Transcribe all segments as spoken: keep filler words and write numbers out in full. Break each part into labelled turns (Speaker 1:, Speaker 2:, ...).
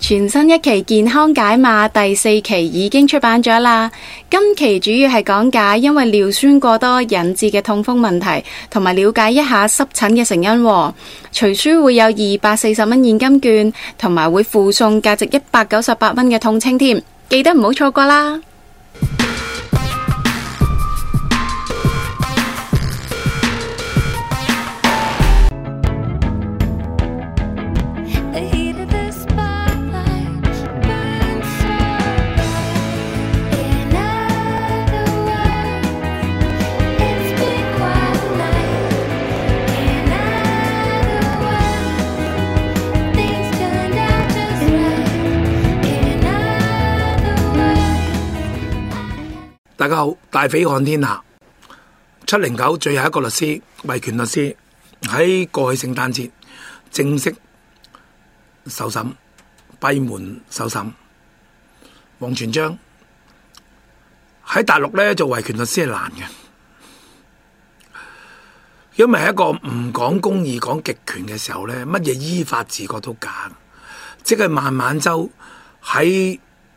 Speaker 1: 全新一期健康解碼第四期已經出版咗啦。今期主要係講解因為尿酸過多引致嘅痛風問題，同埋了解一下濕疹嘅成因。隨書會有二百四十蚊現金券，同埋會附送價值一百九十八蚊嘅痛清添，記得唔好錯過啦。
Speaker 2: 大家好，大匪看天下。七零九最後一個律師維權律師喺過去聖誕節正式受審，閉門受審。王全璋喺大陸咧做維權律師係難嘅，因為係一個唔講公義講極權嘅時候咧，乜嘢依法治國都假，即係孟晚舟喺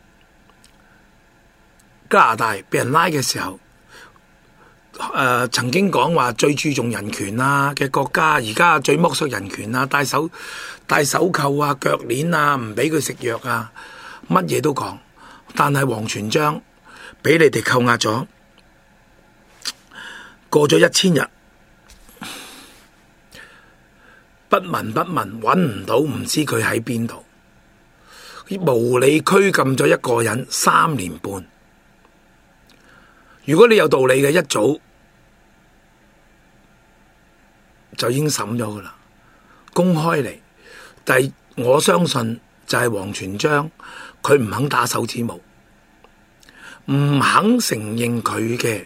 Speaker 2: 加拿大被人拉嘅時候，誒、呃、曾經講話最注重人權啊嘅國家，而家最剝削人權啊，戴手戴手扣啊、腳鏈啊，唔俾佢食藥啊，乜嘢都講。但係王全璋俾你哋扣押咗，過咗一千日，不聞不問，揾唔到，唔知佢喺邊度，無理拘禁咗一個人三年半。如果你有道理嘅，一早就已經審咗噶啦，公開嚟。但係我相信就係王全璋，佢唔肯打手指模，唔肯承認佢嘅，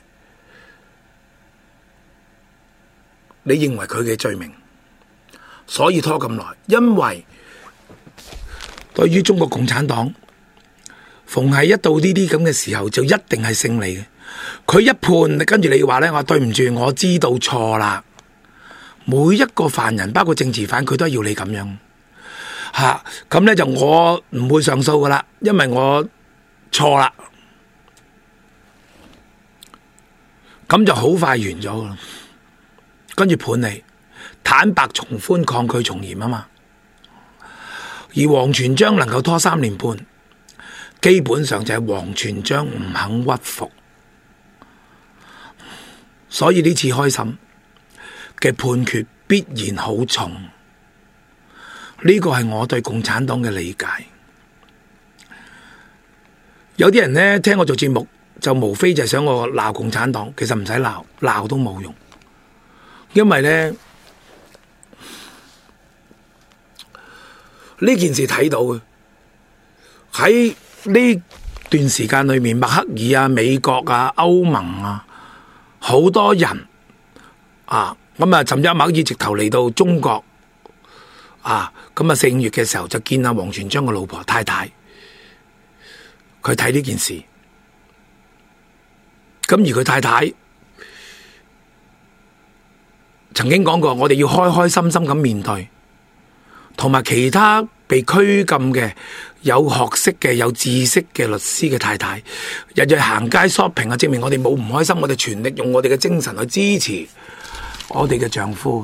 Speaker 2: 你認為佢嘅罪名，所以拖咁耐。因為對於中國共產黨，逢係一到呢啲咁嘅時候，就一定係勝利嘅。佢一判，跟住你話呢，我對唔住，我知道錯啦。每一個犯人，包括政治犯，佢都要你咁樣吓。咁、啊、呢就我唔會上訴噶啦，因為我錯啦。咁就好快完咗噶啦。跟住判你坦白從寬，抗拒從嚴啊嘛。而王全璋能夠拖三年半，基本上就係王全璋唔肯屈服。所以呢次開審嘅判決必然好重，呢個係我對共產黨嘅理解。有啲人呢，聽我做節目就無非就係想我鬧共產黨，其實唔使鬧，鬧都冇用，因為呢呢件事睇到嘅喺呢段時間裏面，默克爾啊、美國啊、歐盟啊。好多人啊，咁啊，甚至默克爾直頭嚟到中國啊，咁啊，四五月嘅時候就見阿王全璋嘅老婆太太，佢睇呢件事，咁而佢太太曾經講過，我哋要開開心心咁面對，同埋其他被拘禁嘅有學識嘅有知識嘅律師嘅太太，日日行街 shopping 啊，證明我哋冇唔開心，我哋全力用我哋嘅精神去支持我哋嘅丈夫。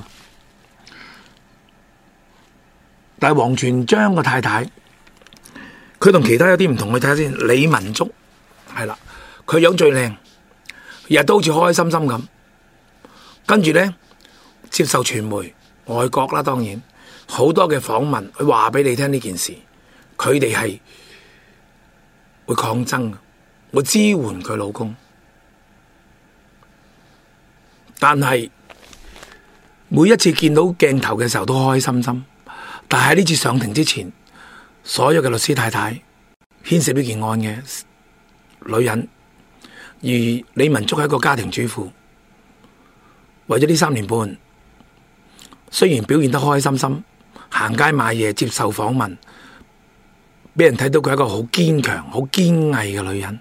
Speaker 2: 但係王全璋嘅太太，佢同其他有啲唔同，去睇下先。李文足係啦，佢樣最靚，日日都好似開開心心咁，跟住呢，接受傳媒外國啦，當然好多嘅訪問，佢話俾你聽呢件事。佢哋係會抗爭，會支援佢老公，但係每一次見到鏡頭嘅時候都開開心心。但係呢次上庭之前，所有嘅律師太太牽涉呢件案嘅女人，而李文足係一個家庭主婦，為咗呢三年半，雖然表現得開開心心，行街買嘢，接受訪問，俾人睇到佢係一個好堅強、好堅毅嘅女人，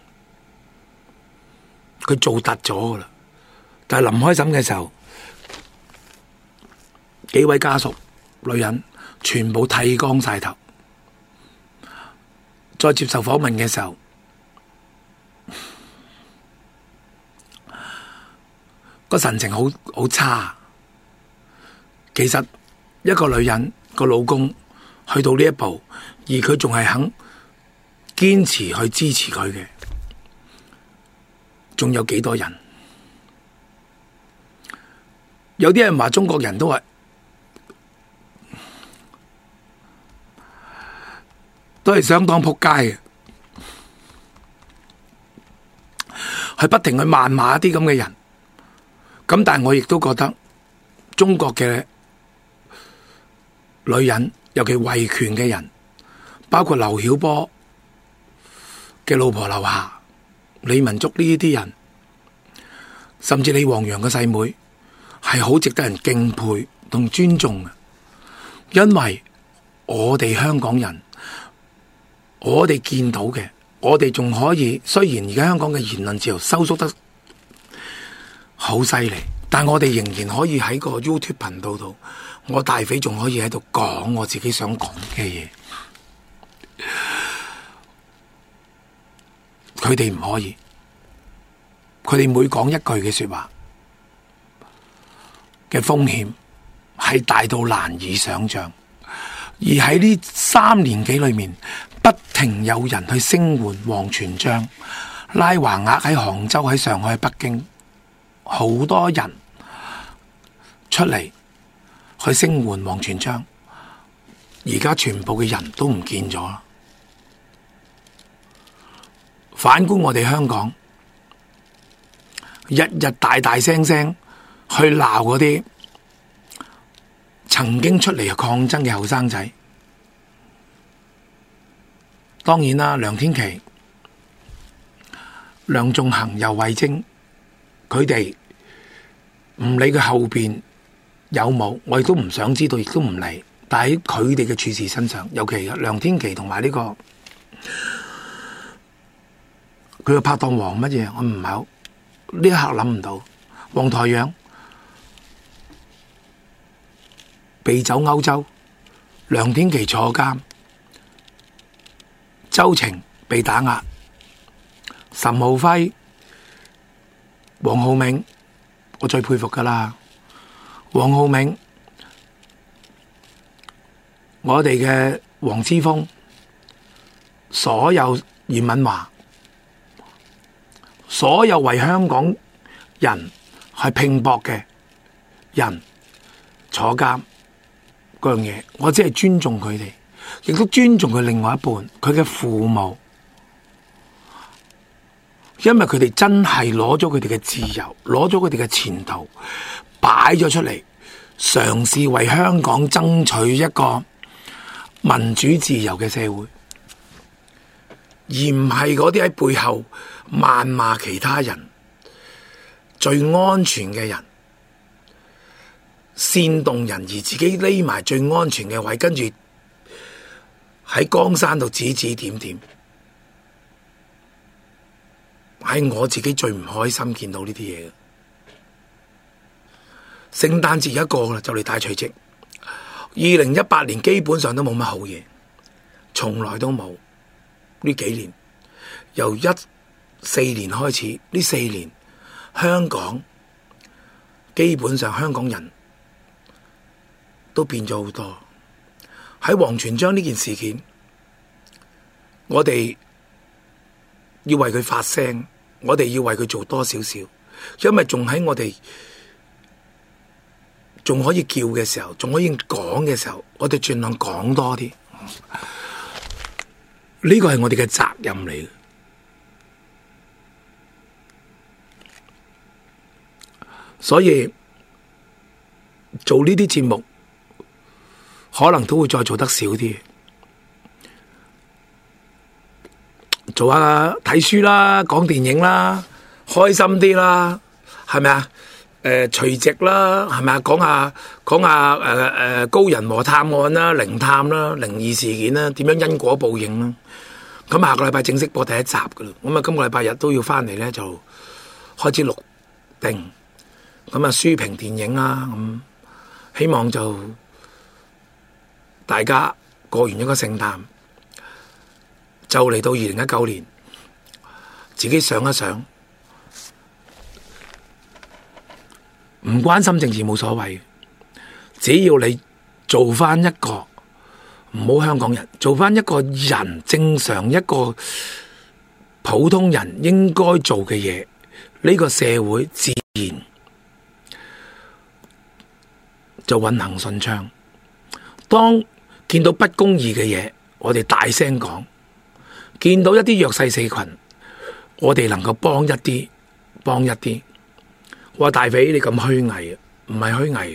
Speaker 2: 佢做突咗噶啦。但係臨開審嘅時候，幾位家屬女人全部剃光晒頭， 再接受訪問嘅時候，個神情好好差。其實一個女人個老公去到呢一步，而佢仲係肯堅持去支持佢嘅，仲有幾多人？有啲人話中國人都係都係相當撲街嘅，係不停去謾罵一啲咁嘅人。咁但係我亦都覺得中國嘅女人，尤其維權嘅人，包括劉曉波嘅老婆劉霞、李文竹呢啲人，甚至李旺陽嘅細妹，係好值得人敬佩同尊重嘅。因為我哋香港人，我哋見到嘅，我哋仲可以，雖然而家香港嘅言論自由收縮得好犀利，但我哋仍然可以喺個 YouTube 頻道度，我大匪仲可以喺度講我自己想講嘅嘢，佢哋唔可以。佢哋每講一句嘅說話嘅風險係大到難以想象，而喺呢三年幾裏面，不停有人去聲援王全璋、拉橫額喺杭州、喺上海、喺北京，好多人出嚟去聲援王全璋，而家全部嘅人都唔見咗啦。反觀我哋香港，日日大大聲聲去鬧嗰啲曾經出嚟抗爭嘅後生仔。當然啦，梁天琦、梁頌恆、游蕙禎，佢哋唔理佢後邊有冇，我亦都唔想知道，亦都唔理。但喺佢哋嘅處事身上，尤其梁天琦同埋呢個佢嘅拍檔黃乜嘢，我唔係好呢一刻諗唔到。黃台仰被走歐洲，梁天琦坐監，周庭被打壓，岑敖暉、黃浩銘，我最佩服噶啦。黃浩銘，我哋嘅黃之鋒，所有嚴敏華，所有為香港人係拼搏嘅人坐監嗰樣嘢，我只係尊重佢哋，亦都尊重佢另外一半，佢嘅父母，因為佢哋真係攞咗佢哋嘅自由，攞咗佢哋嘅前途擺咗出嚟，嘗試為香港爭取一個民主自由嘅社會，而唔係嗰啲喺背後謾罵其他人、最安全嘅人、煽動人而自己匿埋最安全嘅位，跟住喺江山度指指點點，係我自己最唔開心見到呢啲嘢嘅。聖誕節一個啦，就嚟大除夕，二零一八年基本上都冇乜好嘢，從來都冇。呢幾年由一四年開始，呢四年香港基本上香港人都變咗好多。喺王全璋呢件事件，我哋要為佢發聲，我哋要為佢做多少少，因為仲喺我哋仲可以叫嘅時候，仲可以講嘅時候，我哋盡量講多啲。呢個係我哋嘅責任嚟嘅，所以做呢啲節目可能都會再做得少啲，做下睇書啦，講電影啦，開心啲啦，係咪啊？誒，除夕啦，係咪啊？講下講下誒誒高人和探案啦，靈探啦，靈異事件啦，點樣因果報應啦？咁下個禮拜正式播第一集噶啦，咁啊今個禮拜日都要翻嚟咧，就開始錄定，咁啊書評電影啦，咁希望就大家過完一個聖誕， 就嚟到二零一九年，自己想一想，唔關心政治冇所謂，只要你做翻一個唔好香港人，做翻一個人正常一個普通人應該做嘅嘢，呢個社會自然就運行順暢。當見到不公義嘅嘢，我哋大聲講；見到一啲弱勢社群，我哋能夠幫一啲，幫一啲。我話大肥，你咁虛偽，唔係虛偽，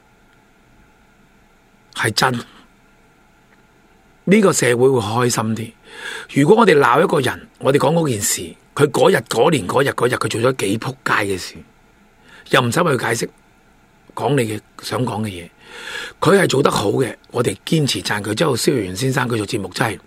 Speaker 2: 係真。呢個社會會開心啲。如果我哋鬧一個人，我哋講嗰件事，佢嗰日嗰年嗰日嗰日佢做咗幾撲街嘅事，又唔使為佢解釋，講你嘅想講嘅嘢，佢係做得好嘅，我哋堅持讚佢。之後蕭若元先生佢做節目真係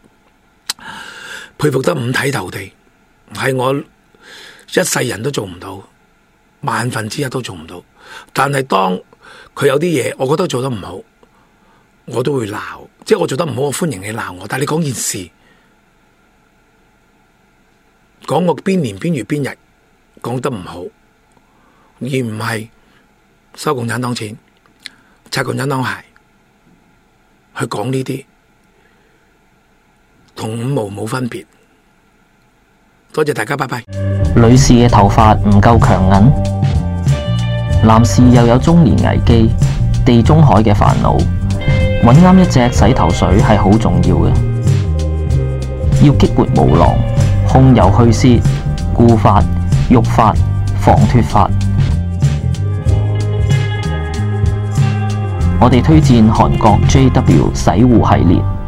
Speaker 2: 佩服得五體投地，係我一世人都做唔到，萬分之一都做唔到。但係當佢有啲嘢，我覺得做得唔好，我都會鬧。即係我做得唔好，我歡迎你鬧我。但係你講件事，講我邊年邊月邊日講得唔好，而唔係收共產黨錢、擦共產黨鞋，去講呢啲，同五毛冇分別。多謝大家，拜拜。
Speaker 3: 女士嘅頭髮唔夠強硬，男士又有中年危機、地中海嘅煩惱，揾啱一隻洗頭水係好重要嘅。要激活毛囊、控油去屑、固髮、育髮、防脫髮。我哋推薦韓國 J W 洗護系列。